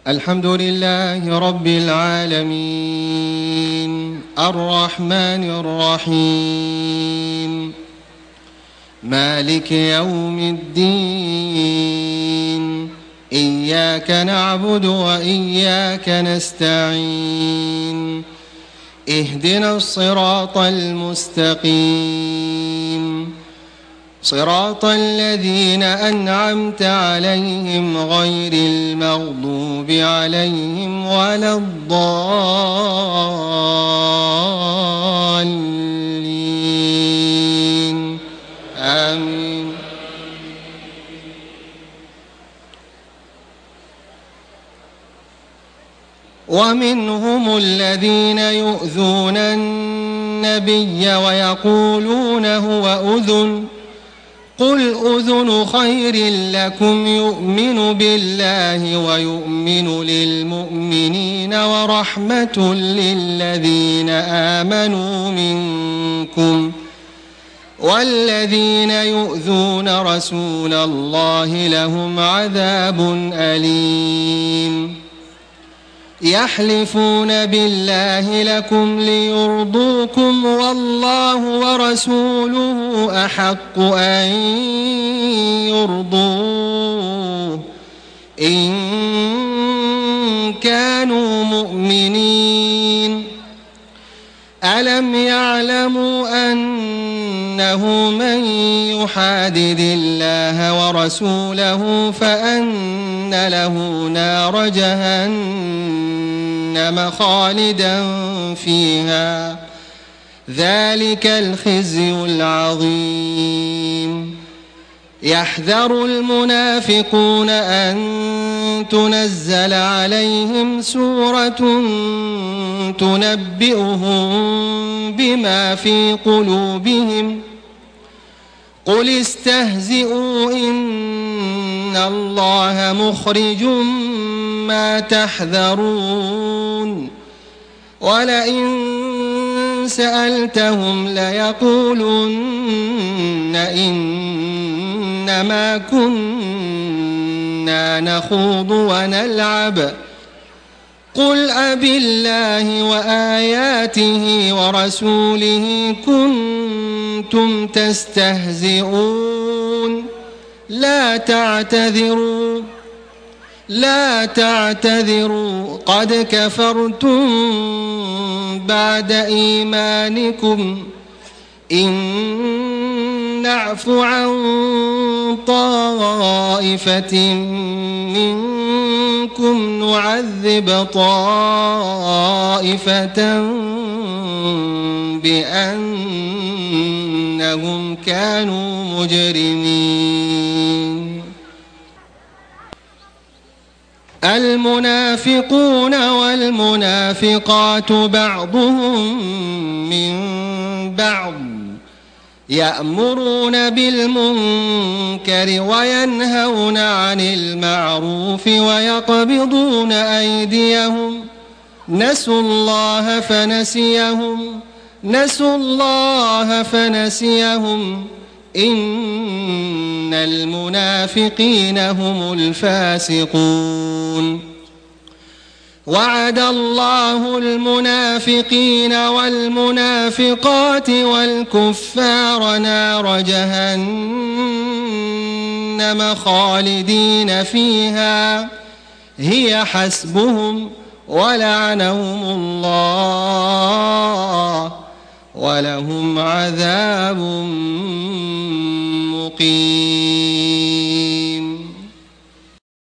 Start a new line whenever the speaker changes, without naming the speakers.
الحمد لله رب العالمين الرحمن الرحيم مالك يوم الدين إياك نعبد وإياك نستعين اهدنا الصراط المستقيم صراط الذين أنعمت عليهم غير المغضوب عليهم ولا الضالين آمين. ومنهم الذين يؤذون النبي ويقولون هو أذن قل أذن خير لكم يؤمن بالله ويؤمن للمؤمنين ورحمة للذين آمنوا منكم والذين يؤذون رسول الله لهم عذاب أليم. يحلفون بالله لكم ليرضوكم والله ورسوله أحق أن يرضوه إن كانوا مؤمنين. ألم يعلموا أنه من يحادد الله ورسوله فأن له نار جهنم خالدا فيها ذلك الخزي العظيم. يحذر المنافقون أن تنزل عليهم سورة تنبئهم بما في قلوبهم قل استهزئوا إن الله مخرج ما تحذرون ولئن سألتهم ليقولن إنما كنا نخوض ونلعب قل أبالله وآياته ورسوله كنتم تستهزئون لا تعتذروا قد كفرتم بعد إيمانكم إن نعف عن طائفة منكم نعذب طائفة بأنهم كانوا مجرمين. المنافقون والمنافقات بعضهم من بعض يأمرون بالمنكر وينهون عن المعروف ويقبضون أيديهم نسوا الله فنسيهم إن المنافقين هم الفاسقون. وعد الله المنافقين والمنافقات والكفار نار جهنم خالدين فيها هي حسبهم ولعنهم الله ولهم عذاب مقيم.